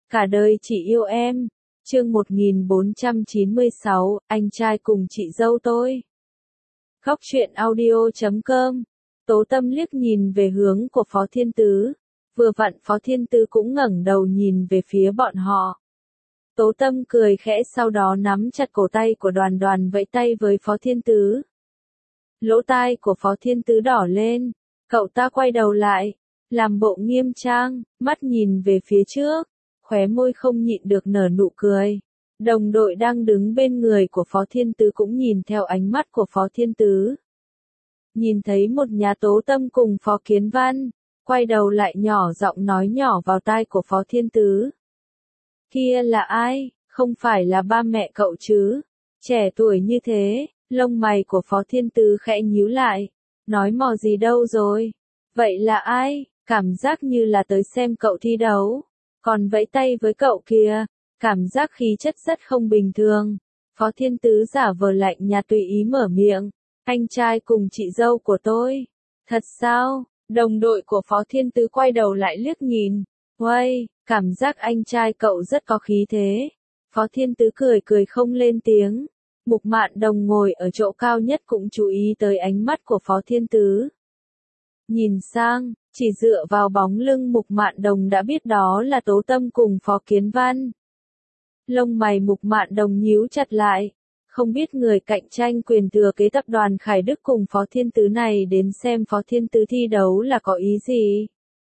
Cả đời chỉ yêu em. Chương 1496, anh trai cùng chị dâu tôi. Góc truyện audio.com. Tố Tâm liếc nhìn về hướng của Phó Thiên Tứ. Vừa vặn Phó Thiên Tứ cũng ngẩng đầu nhìn về phía bọn họ. Tố Tâm cười khẽ, sau đó nắm chặt cổ tay của Đoàn Đoàn, vẫy tay với Phó Thiên Tứ. Lỗ tai của Phó Thiên Tứ đỏ lên. Cậu ta quay đầu lại, làm bộ nghiêm trang, mắt nhìn về phía trước, khóe môi không nhịn được nở nụ cười. Đồng đội đang đứng bên người của Phó Thiên Tứ cũng nhìn theo ánh mắt của Phó Thiên Tứ. Nhìn thấy một nhà Tố Tâm cùng Phó Kiến Văn, quay đầu lại nhỏ giọng nói nhỏ vào tai của Phó Thiên Tứ. Kia là ai? Không phải là ba mẹ cậu chứ? Trẻ tuổi như thế, lông mày của Phó Thiên Tứ khẽ nhíu lại. Nói mò gì đâu rồi? Vậy là ai? Cảm giác như là tới xem cậu thi đấu. Còn vẫy tay với cậu kìa. Cảm giác khí chất rất không bình thường. Phó Thiên Tứ giả vờ lạnh nhạt tùy ý mở miệng. Anh trai cùng chị dâu của tôi. Thật sao? Đồng đội của Phó Thiên Tứ quay đầu lại liếc nhìn. Uây, cảm giác anh trai cậu rất có khí thế. Phó Thiên Tứ cười cười không lên tiếng. Mục Mạn Đồng ngồi ở chỗ cao nhất cũng chú ý tới ánh mắt của Phó Thiên Tứ. Nhìn sang, chỉ dựa vào bóng lưng Mục Mạn Đồng đã biết đó là Tố Tâm cùng Phó Kiến Văn. Lông mày Mục Mạn Đồng nhíu chặt lại. Không biết người cạnh tranh quyền thừa kế tập đoàn Khải Đức cùng Phó Thiên Tứ này đến xem Phó Thiên Tứ thi đấu là có ý gì?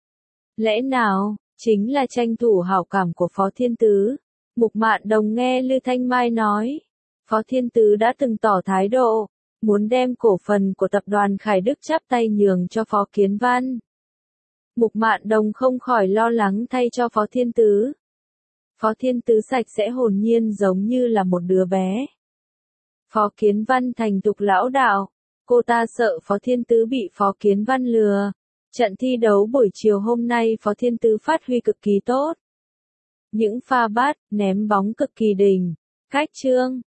Lẽ nào, chính là tranh thủ hảo cảm của Phó Thiên Tứ? Mục Mạn Đồng nghe Lư Thanh Mai nói. Phó Thiên Tứ đã từng tỏ thái độ, muốn đem cổ phần của tập đoàn Khải Đức chắp tay nhường cho Phó Kiến Văn. Mục Mạn Đồng không khỏi lo lắng thay cho Phó Thiên Tứ. Phó Thiên Tứ sạch sẽ hồn nhiên giống như là một đứa bé. Phó Kiến Văn thành thục lão đạo, cô ta sợ Phó Thiên Tứ bị Phó Kiến Văn lừa. Trận thi đấu buổi chiều hôm nay Phó Thiên Tứ phát huy cực kỳ tốt. Những pha bát, ném bóng cực kỳ đỉnh, cách chương.